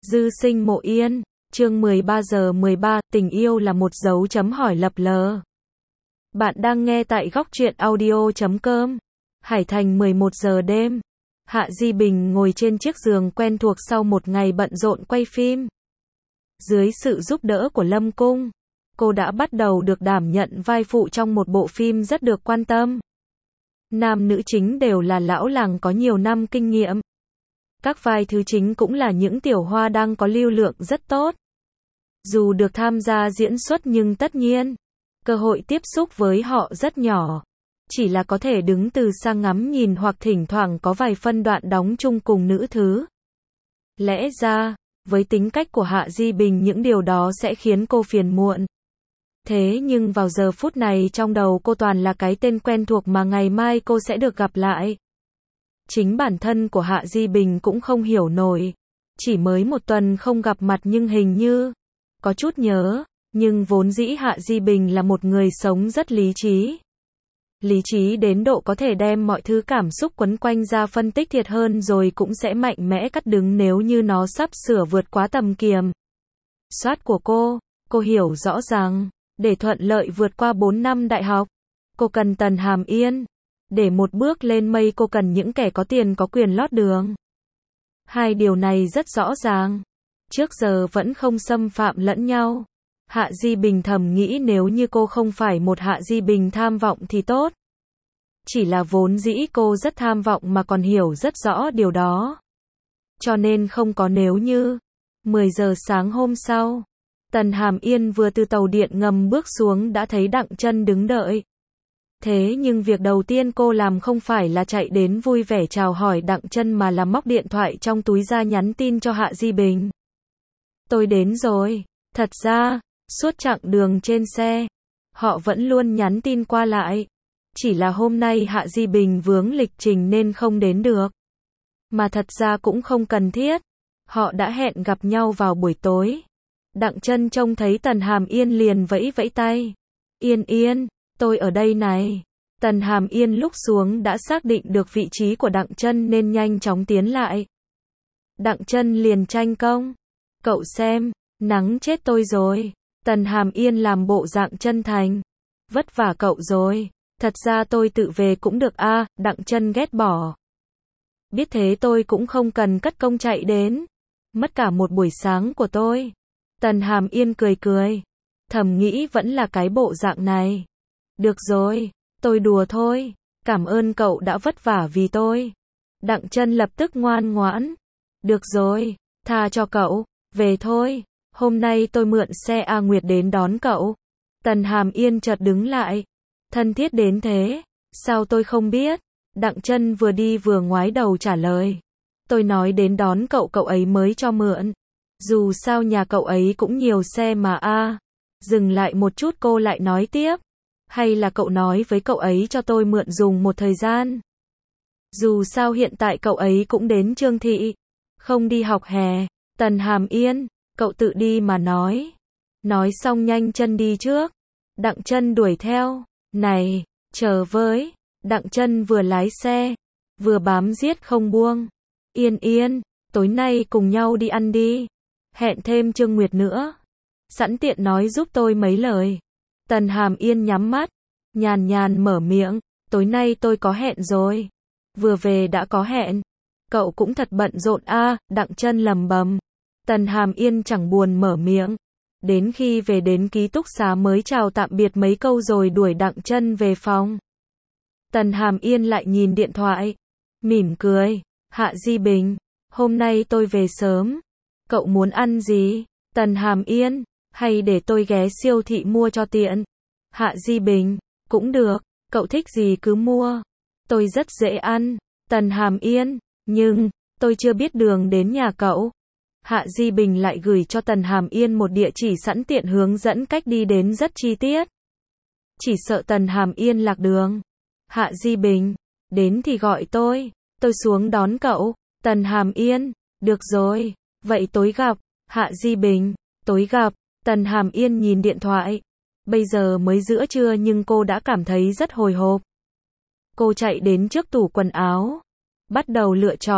Dư sinh mộ yên, chương 13 giờ 13, tình yêu là một dấu chấm hỏi lập lờ. Bạn đang nghe tại góc truyện audio.com. Hải Thành 11 giờ đêm. Hạ Di Bình ngồi trên chiếc giường quen thuộc sau một ngày bận rộn quay phim. Dưới sự giúp đỡ của Lâm Cung, cô đã bắt đầu được đảm nhận vai phụ trong một bộ phim rất được quan tâm. Nam nữ chính đều là lão làng có nhiều năm kinh nghiệm. Các vai thứ chính cũng là những tiểu hoa đang có lưu lượng rất tốt. Dù được tham gia diễn xuất nhưng tất nhiên, cơ hội tiếp xúc với họ rất nhỏ. Chỉ là có thể đứng từ xa ngắm nhìn hoặc thỉnh thoảng có vài phân đoạn đóng chung cùng nữ thứ. Lẽ ra, với tính cách của Hạ Di Bình những điều đó sẽ khiến cô phiền muộn. Thế nhưng vào giờ phút này trong đầu cô toàn là cái tên quen thuộc mà ngày mai cô sẽ được gặp lại. Chính bản thân của Hạ Di Bình cũng không hiểu nổi. Chỉ mới một tuần không gặp mặt nhưng hình như có chút nhớ, nhưng vốn dĩ Hạ Di Bình là một người sống rất lý trí. Lý trí đến độ có thể đem mọi thứ cảm xúc quấn quanh ra phân tích thiệt hơn rồi cũng sẽ mạnh mẽ cắt đứng nếu như nó sắp sửa vượt quá tầm kiểm soát của cô hiểu rõ rằng, để thuận lợi vượt qua 4 năm đại học, cô cần Tần Hàm Yên. Để một bước lên mây cô cần những kẻ có tiền có quyền lót đường. Hai điều này rất rõ ràng. Trước giờ vẫn không xâm phạm lẫn nhau. Hạ Di Bình thầm nghĩ nếu như cô không phải một Hạ Di Bình tham vọng thì tốt. Chỉ là vốn dĩ cô rất tham vọng mà còn hiểu rất rõ điều đó. Cho nên không có nếu như. 10 giờ sáng hôm sau, Tần Hàm Yên vừa từ tàu điện ngầm bước xuống đã thấy Đặng Chân đứng đợi. Thế nhưng việc đầu tiên cô làm không phải là chạy đến vui vẻ chào hỏi Đặng Chân mà là móc điện thoại trong túi ra nhắn tin cho Hạ Di Bình. Tôi đến rồi. Thật ra, suốt chặng đường trên xe, họ vẫn luôn nhắn tin qua lại. Chỉ là hôm nay Hạ Di Bình vướng lịch trình nên không đến được. Mà thật ra cũng không cần thiết. Họ đã hẹn gặp nhau vào buổi tối. Đặng Chân trông thấy Tần Hàm Yên liền vẫy vẫy tay. Yên Yên, tôi ở đây này. Tần Hàm Yên lúc xuống đã xác định được vị trí của Đặng Chân nên nhanh chóng tiến lại. Đặng Chân liền tranh công. Cậu xem, nắng chết tôi rồi. Tần Hàm Yên làm bộ dạng chân thành. Vất vả cậu rồi. Thật ra tôi tự về cũng được a. Đặng Chân ghét bỏ. Biết thế tôi cũng không cần cất công chạy đến. Mất cả một buổi sáng của tôi. Tần Hàm Yên cười cười. Thầm nghĩ vẫn là cái bộ dạng này. Được rồi, tôi đùa thôi. Cảm ơn cậu đã vất vả vì tôi. Đặng Chân lập tức ngoan ngoãn. Được rồi, tha cho cậu, về thôi. Hôm nay tôi mượn xe A Nguyệt đến đón cậu. Tần Hàm Yên chợt đứng lại. Thân thiết đến thế, sao tôi không biết? Đặng Chân vừa đi vừa ngoái đầu trả lời. Tôi nói đến đón cậu ấy mới cho mượn. Dù sao nhà cậu ấy cũng nhiều xe mà a. Dừng lại một chút cô lại nói tiếp. Hay là cậu nói với cậu ấy cho tôi mượn dùng một thời gian. Dù sao hiện tại cậu ấy cũng đến Trương Thị. Không đi học hè. Tần Hàm Yên, cậu tự đi mà nói. Nói xong nhanh chân đi trước. Đặng Chân đuổi theo. Này, chờ với. Đặng Chân vừa lái xe, vừa bám giết không buông. Yên Yên, tối nay cùng nhau đi ăn đi. Hẹn thêm Trương Nguyệt nữa. Sẵn tiện nói giúp tôi mấy lời. Tần Hàm Yên nhắm mắt, nhàn nhàn mở miệng. Tối nay tôi có hẹn rồi. Vừa về đã có hẹn. Cậu cũng thật bận rộn a. Đặng Chân lầm bầm. Tần Hàm Yên chẳng buồn mở miệng. Đến khi về đến ký túc xá mới chào tạm biệt mấy câu rồi đuổi Đặng Chân về phòng. Tần Hàm Yên lại nhìn điện thoại. Mỉm cười. Hạ Di Bình, hôm nay tôi về sớm. Cậu muốn ăn gì? Tần Hàm Yên, hay để tôi ghé siêu thị mua cho tiện? Hạ Di Bình, cũng được, cậu thích gì cứ mua. Tôi rất dễ ăn. Tần Hàm Yên, nhưng, tôi chưa biết đường đến nhà cậu. Hạ Di Bình lại gửi cho Tần Hàm Yên một địa chỉ sẵn tiện hướng dẫn cách đi đến rất chi tiết. Chỉ sợ Tần Hàm Yên lạc đường. Hạ Di Bình, đến thì gọi tôi xuống đón cậu. Tần Hàm Yên, được rồi, vậy tối gặp. Hạ Di Bình, tối gặp. Tần Hàm Yên nhìn điện thoại. Bây giờ mới giữa trưa nhưng cô đã cảm thấy rất hồi hộp. Cô chạy đến trước tủ quần áo, bắt đầu lựa chọn.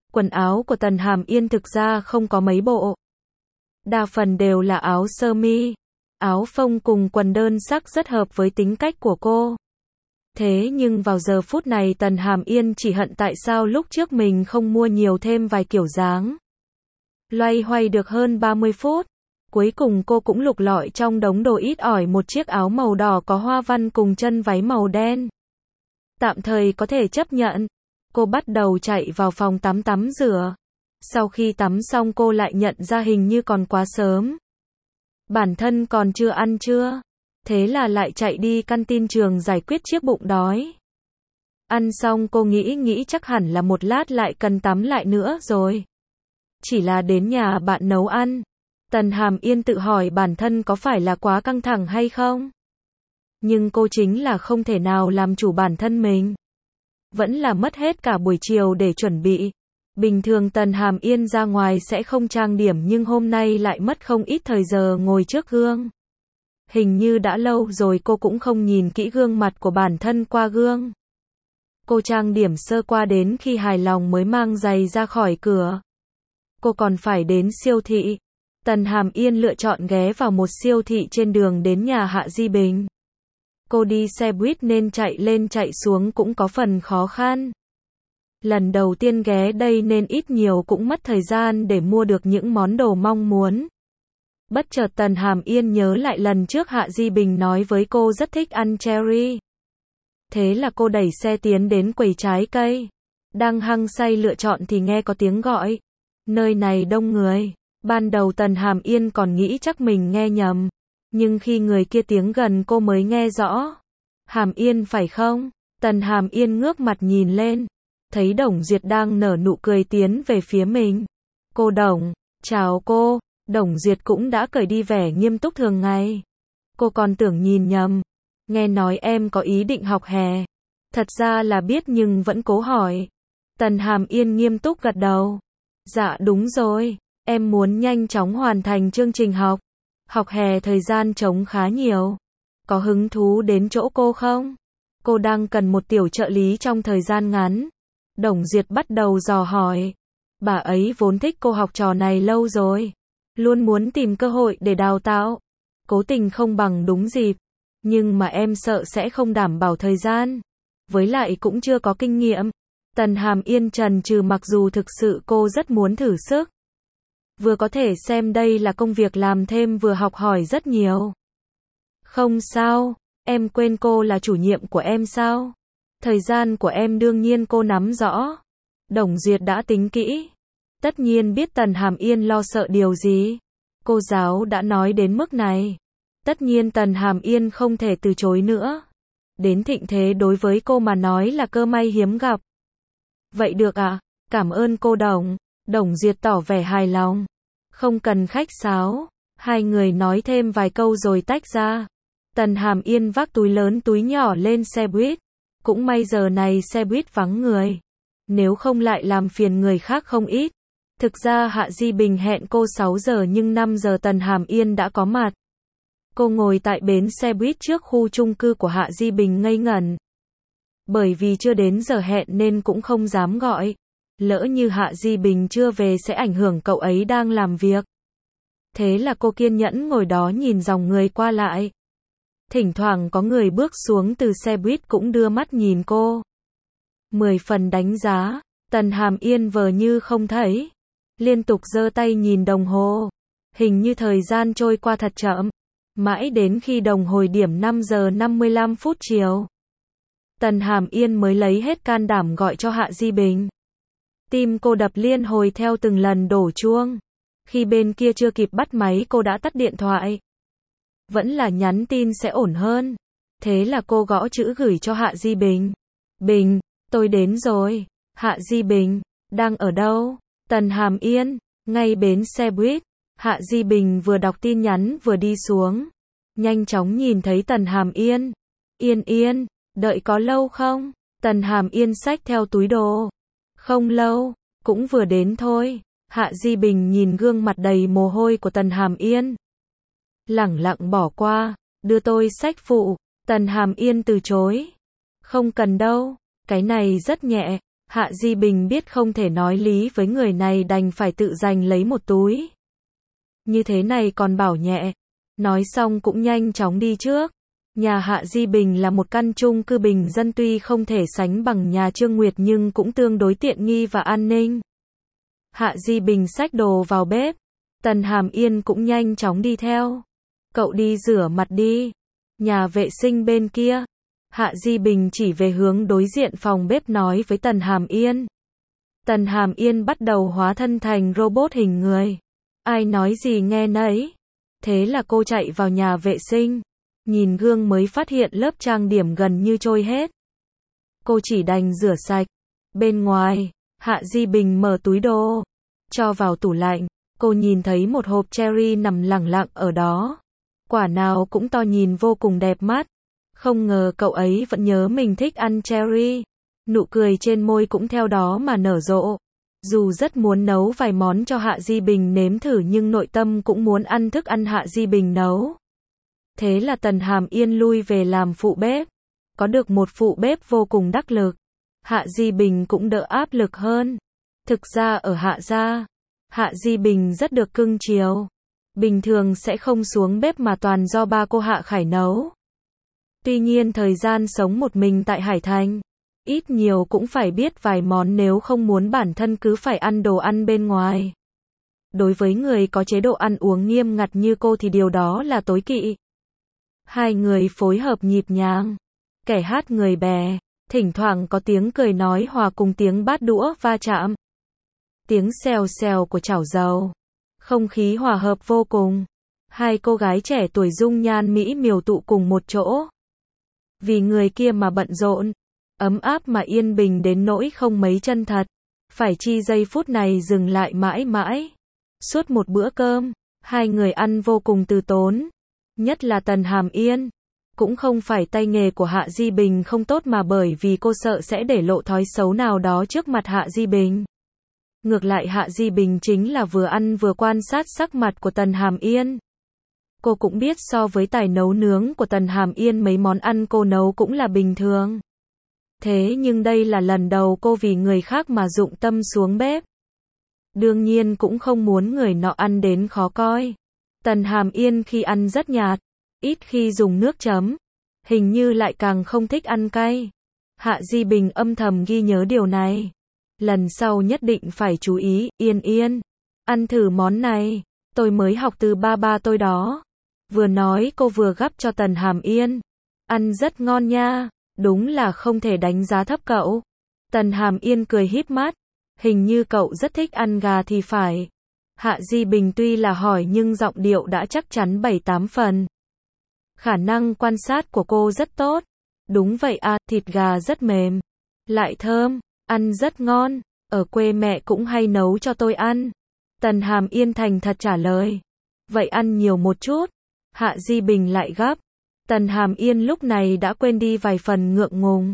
Quần áo của Tần Hàm Yên thực ra không có mấy bộ. Đa phần đều là áo sơ mi, áo phông cùng quần đơn sắc rất hợp với tính cách của cô. Thế nhưng vào giờ phút này Tần Hàm Yên chỉ hận tại sao lúc trước mình không mua nhiều thêm vài kiểu dáng. Loay hoay được hơn 30 phút. Cuối cùng cô cũng lục lọi trong đống đồ ít ỏi một chiếc áo màu đỏ có hoa văn cùng chân váy màu đen. Tạm thời có thể chấp nhận. Cô bắt đầu chạy vào phòng tắm tắm rửa. Sau khi tắm xong cô lại nhận ra hình như còn quá sớm. Bản thân còn chưa ăn trưa. Thế là lại chạy đi canteen trường giải quyết chiếc bụng đói. Ăn xong cô nghĩ chắc hẳn là một lát lại cần tắm lại nữa rồi. Chỉ là đến nhà bạn nấu ăn. Tần Hàm Yên tự hỏi bản thân có phải là quá căng thẳng hay không? Nhưng cô chính là không thể nào làm chủ bản thân mình. Vẫn là mất hết cả buổi chiều để chuẩn bị. Bình thường Tần Hàm Yên ra ngoài sẽ không trang điểm nhưng hôm nay lại mất không ít thời giờ ngồi trước gương. Hình như đã lâu rồi cô cũng không nhìn kỹ gương mặt của bản thân qua gương. Cô trang điểm sơ qua đến khi hài lòng mới mang giày ra khỏi cửa. Cô còn phải đến siêu thị. Tần Hàm Yên lựa chọn ghé vào một siêu thị trên đường đến nhà Hạ Di Bình. Cô đi xe buýt nên chạy lên chạy xuống cũng có phần khó khăn. Lần đầu tiên ghé đây nên ít nhiều cũng mất thời gian để mua được những món đồ mong muốn. Bất chợt Tần Hàm Yên nhớ lại lần trước Hạ Di Bình nói với cô rất thích ăn cherry. Thế là cô đẩy xe tiến đến quầy trái cây. Đang hăng say lựa chọn thì nghe có tiếng gọi. Nơi này đông người. Ban đầu Tần Hàm Yên còn nghĩ chắc mình nghe nhầm. Nhưng khi người kia tiến gần cô mới nghe rõ. Hàm Yên phải không? Tần Hàm Yên ngước mặt nhìn lên. Thấy Đồng Duyệt đang nở nụ cười tiến về phía mình. Cô Đồng, chào cô. Đồng Duyệt cũng đã cởi đi vẻ nghiêm túc thường ngày. Cô còn tưởng nhìn nhầm. Nghe nói em có ý định học hè. Thật ra là biết nhưng vẫn cố hỏi. Tần Hàm Yên nghiêm túc gật đầu. Dạ đúng rồi. Em muốn nhanh chóng hoàn thành chương trình học. Học hè thời gian trống khá nhiều. Có hứng thú đến chỗ cô không? Cô đang cần một tiểu trợ lý trong thời gian ngắn. Đồng Duyệt bắt đầu dò hỏi. Bà ấy vốn thích cô học trò này lâu rồi. Luôn muốn tìm cơ hội để đào tạo. Cố tình không bằng đúng dịp. Nhưng mà em sợ sẽ không đảm bảo thời gian. Với lại cũng chưa có kinh nghiệm. Tần Hàm Yên chần chừ mặc dù thực sự cô rất muốn thử sức. Vừa có thể xem đây là công việc làm thêm vừa học hỏi rất nhiều. Không sao, em quên cô là chủ nhiệm của em sao? Thời gian của em đương nhiên cô nắm rõ. Đồng Duyệt đã tính kỹ. Tất nhiên biết Tần Hàm Yên lo sợ điều gì. Cô giáo đã nói đến mức này. Tất nhiên Tần Hàm Yên không thể từ chối nữa. Đến thịnh thế đối với cô mà nói là cơ may hiếm gặp. Vậy được ạ, cảm ơn cô Đồng. Đồng Duyệt tỏ vẻ hài lòng. Không cần khách sáo. Hai người nói thêm vài câu rồi tách ra. Tần Hàm Yên vác túi lớn túi nhỏ lên xe buýt. Cũng may giờ này xe buýt vắng người. Nếu không lại làm phiền người khác không ít. Thực ra Hạ Di Bình hẹn cô 6 giờ nhưng 5 giờ Tần Hàm Yên đã có mặt. Cô ngồi tại bến xe buýt trước khu chung cư của Hạ Di Bình ngây ngẩn. Bởi vì chưa đến giờ hẹn nên cũng không dám gọi. Lỡ như Hạ Di Bình chưa về sẽ ảnh hưởng cậu ấy đang làm việc. Thế là cô kiên nhẫn ngồi đó nhìn dòng người qua lại. Thỉnh thoảng có người bước xuống từ xe buýt cũng đưa mắt nhìn cô. 10 phần đánh giá. Tần Hàm Yên vờ như không thấy. Liên tục giơ tay nhìn đồng hồ. Hình như thời gian trôi qua thật chậm. Mãi đến khi đồng hồ điểm 5 giờ 55 phút chiều. Tần Hàm Yên mới lấy hết can đảm gọi cho Hạ Di Bình. Tim cô đập liên hồi theo từng lần đổ chuông. Khi bên kia chưa kịp bắt máy cô đã tắt điện thoại. Vẫn là nhắn tin sẽ ổn hơn. Thế là cô gõ chữ gửi cho Hạ Di Bình. Bình, tôi đến rồi. Hạ Di Bình, đang ở đâu? Tần Hàm Yên, ngay bến xe buýt. Hạ Di Bình vừa đọc tin nhắn vừa đi xuống. Nhanh chóng nhìn thấy Tần Hàm Yên. Yên Yên, đợi có lâu không? Tần Hàm Yên xách theo túi đồ. Không lâu, cũng vừa đến thôi. Hạ Di Bình nhìn gương mặt đầy mồ hôi của Tần Hàm Yên. Lẳng lặng bỏ qua, đưa tôi xách phụ. Tần Hàm Yên từ chối. Không cần đâu, cái này rất nhẹ. Hạ Di Bình biết không thể nói lý với người này đành phải tự giành lấy một túi. Như thế này còn bảo nhẹ. Nói xong cũng nhanh chóng đi trước. Nhà Hạ Di Bình là một căn chung cư bình dân tuy không thể sánh bằng nhà Trương Nguyệt nhưng cũng tương đối tiện nghi và an ninh. Hạ Di Bình xách đồ vào bếp. Tần Hàm Yên cũng nhanh chóng đi theo. Cậu đi rửa mặt đi. Nhà vệ sinh bên kia. Hạ Di Bình chỉ về hướng đối diện phòng bếp nói với Tần Hàm Yên. Tần Hàm Yên bắt đầu hóa thân thành robot hình người. Ai nói gì nghe nấy. Thế là cô chạy vào nhà vệ sinh. Nhìn gương mới phát hiện lớp trang điểm gần như trôi hết. Cô chỉ đành rửa sạch. Bên ngoài, Hạ Di Bình mở túi đồ. Cho vào tủ lạnh. Cô nhìn thấy một hộp cherry nằm lẳng lặng ở đó. Quả nào cũng to nhìn vô cùng đẹp mắt. Không ngờ cậu ấy vẫn nhớ mình thích ăn cherry. Nụ cười trên môi cũng theo đó mà nở rộ. Dù rất muốn nấu vài món cho Hạ Di Bình nếm thử nhưng nội tâm cũng muốn ăn thức ăn Hạ Di Bình nấu. Thế là Tần Hàm Yên lui về làm phụ bếp. Có được một phụ bếp vô cùng đắc lực. Hạ Di Bình cũng đỡ áp lực hơn. Thực ra ở Hạ gia, Hạ Di Bình rất được cưng chiều. Bình thường sẽ không xuống bếp mà toàn do ba cô Hạ Khải nấu. Tuy nhiên thời gian sống một mình tại Hải Thành, ít nhiều cũng phải biết vài món nếu không muốn bản thân cứ phải ăn đồ ăn bên ngoài. Đối với người có chế độ ăn uống nghiêm ngặt như cô thì điều đó là tối kỵ. Hai người phối hợp nhịp nhàng, kẻ hát người bè, thỉnh thoảng có tiếng cười nói hòa cùng tiếng bát đũa va chạm. Tiếng xèo xèo của chảo dầu. Không khí hòa hợp vô cùng. Hai cô gái trẻ tuổi dung nhan mỹ miều tụ cùng một chỗ. Vì người kia mà bận rộn, ấm áp mà yên bình đến nỗi không mấy chân thật. Phải chi giây phút này dừng lại mãi mãi. Suốt một bữa cơm, hai người ăn vô cùng từ tốn. Nhất là Tần Hàm Yên. Cũng không phải tay nghề của Hạ Di Bình không tốt mà bởi vì cô sợ sẽ để lộ thói xấu nào đó trước mặt Hạ Di Bình. Ngược lại Hạ Di Bình chính là vừa ăn vừa quan sát sắc mặt của Tần Hàm Yên. Cô cũng biết so với tài nấu nướng của Tần Hàm Yên mấy món ăn cô nấu cũng là bình thường. Thế nhưng đây là lần đầu cô vì người khác mà dụng tâm xuống bếp. Đương nhiên cũng không muốn người nọ ăn đến khó coi. Tần Hàm Yên khi ăn rất nhạt, ít khi dùng nước chấm. Hình như lại càng không thích ăn cay. Hạ Di Bình âm thầm ghi nhớ điều này. Lần sau nhất định phải chú ý. Yên Yên, ăn thử món này, tôi mới học từ ba tôi đó. Vừa nói cô vừa gắp cho Tần Hàm Yên. Ăn rất ngon nha, đúng là không thể đánh giá thấp cậu. Tần Hàm Yên cười híp mắt, hình như cậu rất thích ăn gà thì phải. Hạ Di Bình tuy là hỏi nhưng giọng điệu đã chắc chắn 7-8 phần. Khả năng quan sát của cô rất tốt. Đúng vậy à, thịt gà rất mềm, lại thơm, ăn rất ngon, ở quê mẹ cũng hay nấu cho tôi ăn. Tần Hàm Yên thành thật trả lời. Vậy ăn nhiều một chút. Hạ Di Bình lại gấp. Tần Hàm Yên lúc này đã quên đi vài phần ngượng ngùng.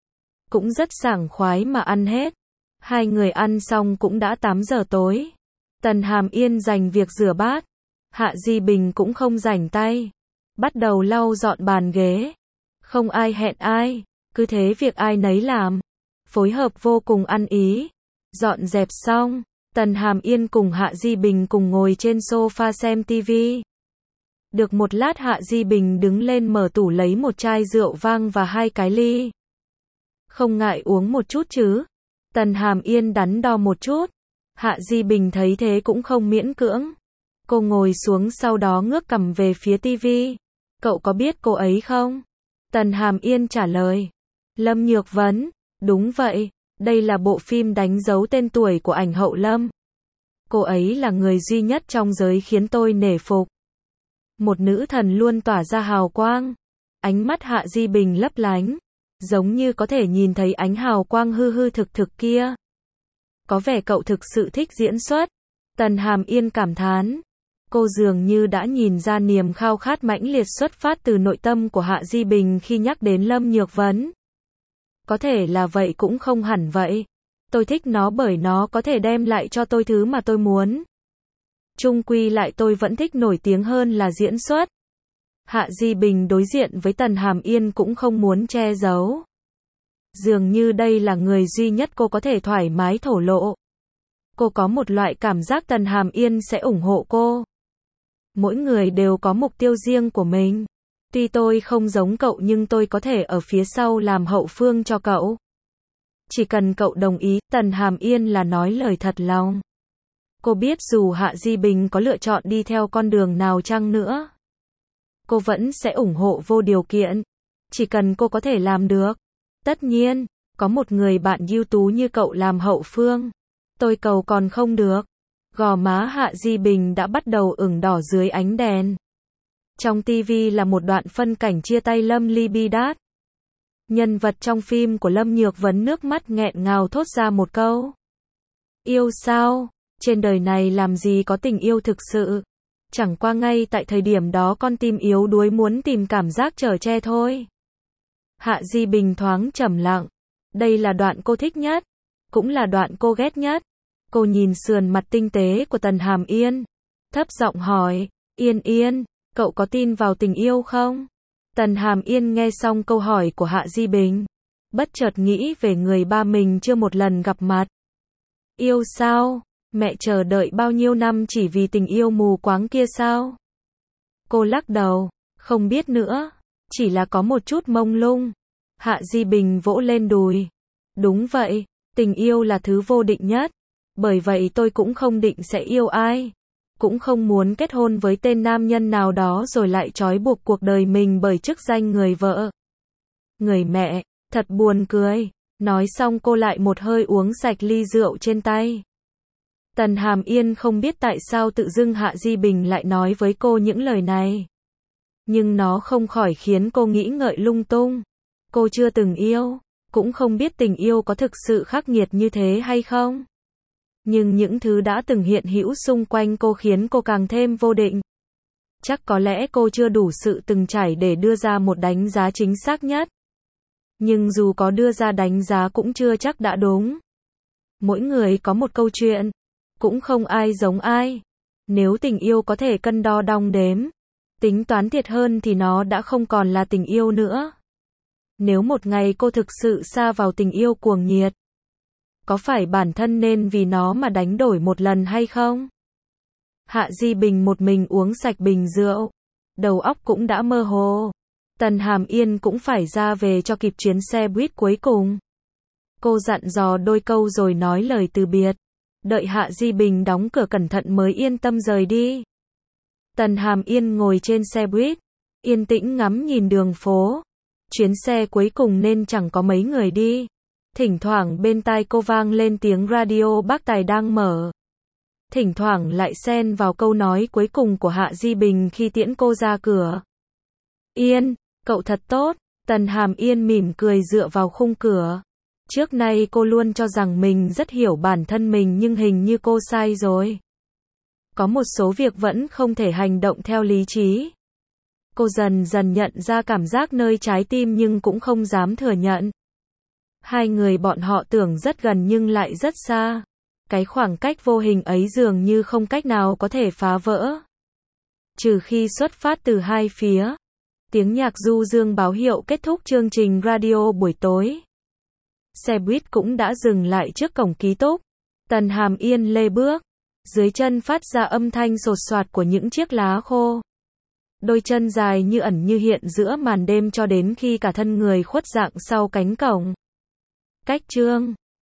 Cũng rất sảng khoái mà ăn hết. Hai người ăn xong cũng đã 8 giờ tối. Tần Hàm Yên dành việc rửa bát. Hạ Di Bình cũng không rảnh tay. Bắt đầu lau dọn bàn ghế. Không ai hẹn ai. Cứ thế việc ai nấy làm. Phối hợp vô cùng ăn ý. Dọn dẹp xong. Tần Hàm Yên cùng Hạ Di Bình cùng ngồi trên sofa xem tivi. Được một lát Hạ Di Bình đứng lên mở tủ lấy một chai rượu vang và 2 cái ly. Không ngại uống một chút chứ? Tần Hàm Yên đắn đo một chút. Hạ Di Bình thấy thế cũng không miễn cưỡng. Cô ngồi xuống sau đó ngước cằm về phía tivi. Cậu có biết cô ấy không? Tần Hàm Yên trả lời. Lâm Nhược Vấn. Đúng vậy, đây là bộ phim đánh dấu tên tuổi của ảnh hậu Lâm. Cô ấy là người duy nhất trong giới khiến tôi nể phục. Một nữ thần luôn tỏa ra hào quang. Ánh mắt Hạ Di Bình lấp lánh. Giống như có thể nhìn thấy ánh hào quang hư hư thực thực kia. Có vẻ cậu thực sự thích diễn xuất. Tần Hàm Yên cảm thán. Cô dường như đã nhìn ra niềm khao khát mãnh liệt xuất phát từ nội tâm của Hạ Di Bình khi nhắc đến Lâm Nhược Vấn. Có thể là vậy cũng không hẳn vậy. Tôi thích nó bởi nó có thể đem lại cho tôi thứ mà tôi muốn. Chung quy lại tôi vẫn thích nổi tiếng hơn là diễn xuất. Hạ Di Bình đối diện với Tần Hàm Yên cũng không muốn che giấu. Dường như đây là người duy nhất cô có thể thoải mái thổ lộ. Cô có một loại cảm giác Tần Hàm Yên sẽ ủng hộ cô. Mỗi người đều có mục tiêu riêng của mình. Tuy tôi không giống cậu nhưng tôi có thể ở phía sau làm hậu phương cho cậu. Chỉ cần cậu đồng ý, Tần Hàm Yên là nói lời thật lòng. Cô biết dù Hạ Di Bình có lựa chọn đi theo con đường nào chăng nữa, cô vẫn sẽ ủng hộ vô điều kiện. Chỉ cần cô có thể làm được. Tất nhiên, có một người bạn ưu tú như cậu làm hậu phương. Tôi cầu còn không được. Gò má Hạ Di Bình đã bắt đầu ửng đỏ dưới ánh đèn. Trong TV là một đoạn phân cảnh chia tay Lâm Ly Bi Đát. Nhân vật trong phim của Lâm Nhược Vấn nước mắt nghẹn ngào thốt ra một câu. Yêu sao? Trên đời này làm gì có tình yêu thực sự? Chẳng qua ngay tại thời điểm đó con tim yếu đuối muốn tìm cảm giác chở che thôi. Hạ Di Bình thoáng trầm lặng. Đây là đoạn cô thích nhất, cũng là đoạn cô ghét nhất. Cô nhìn sườn mặt tinh tế của Tần Hàm Yên, thấp giọng hỏi, Yên Yên, cậu có tin vào tình yêu không? Tần Hàm Yên nghe xong câu hỏi của Hạ Di Bình, bất chợt nghĩ về người ba mình chưa một lần gặp mặt. Yêu sao? Mẹ chờ đợi bao nhiêu năm chỉ vì tình yêu mù quáng kia sao? Cô lắc đầu, không biết nữa, chỉ là có một chút mông lung. Hạ Di Bình vỗ lên đùi. Đúng vậy, tình yêu là thứ vô định nhất. Bởi vậy tôi cũng không định sẽ yêu ai. Cũng không muốn kết hôn với tên nam nhân nào đó rồi lại trói buộc cuộc đời mình bởi chức danh người vợ. Người mẹ, thật buồn cười. Nói xong cô lại một hơi uống sạch ly rượu trên tay. Tần Hàm Yên không biết tại sao tự dưng Hạ Di Bình lại nói với cô những lời này. Nhưng nó không khỏi khiến cô nghĩ ngợi lung tung. Cô chưa từng yêu, cũng không biết tình yêu có thực sự khắc nghiệt như thế hay không. Nhưng những thứ đã từng hiện hữu xung quanh cô khiến cô càng thêm vô định. Chắc có lẽ cô chưa đủ sự từng trải để đưa ra một đánh giá chính xác nhất. Nhưng dù có đưa ra đánh giá cũng chưa chắc đã đúng. Mỗi người có một câu chuyện, cũng không ai giống ai. Nếu tình yêu có thể cân đo đong đếm, tính toán thiệt hơn thì nó đã không còn là tình yêu nữa. Nếu một ngày cô thực sự sa vào tình yêu cuồng nhiệt, có phải bản thân nên vì nó mà đánh đổi một lần hay không? Hạ Di Bình một mình uống sạch bình rượu, đầu óc cũng đã mơ hồ. Tần Hàm Yên cũng phải ra về cho kịp chuyến xe buýt cuối cùng. Cô dặn dò đôi câu rồi nói lời từ biệt. Đợi Hạ Di Bình đóng cửa cẩn thận mới yên tâm rời đi. Tần Hàm Yên ngồi trên xe buýt, yên tĩnh ngắm nhìn đường phố. Chuyến xe cuối cùng nên chẳng có mấy người đi. Thỉnh thoảng bên tai cô vang lên tiếng radio bác Tài đang mở. Thỉnh thoảng lại xen vào câu nói cuối cùng của Hạ Di Bình khi tiễn cô ra cửa. Yên, cậu thật tốt. Tần Hàm Yên mỉm cười dựa vào khung cửa. Trước nay cô luôn cho rằng mình rất hiểu bản thân mình nhưng hình như cô sai rồi. Có một số việc vẫn không thể hành động theo lý trí. Cô dần dần nhận ra cảm giác nơi trái tim nhưng cũng không dám thừa nhận. Hai người bọn họ tưởng rất gần nhưng lại rất xa. Cái khoảng cách vô hình ấy dường như không cách nào có thể phá vỡ. Trừ khi xuất phát từ hai phía. Tiếng nhạc du dương báo hiệu kết thúc chương trình radio buổi tối. Xe buýt cũng đã dừng lại trước cổng ký túc. Tần Hàm Yên lê bước. Dưới chân phát ra âm thanh sột soạt của những chiếc lá khô. Đôi chân dài như ẩn như hiện giữa màn đêm cho đến khi cả thân người khuất dạng sau cánh cổng. Cách chương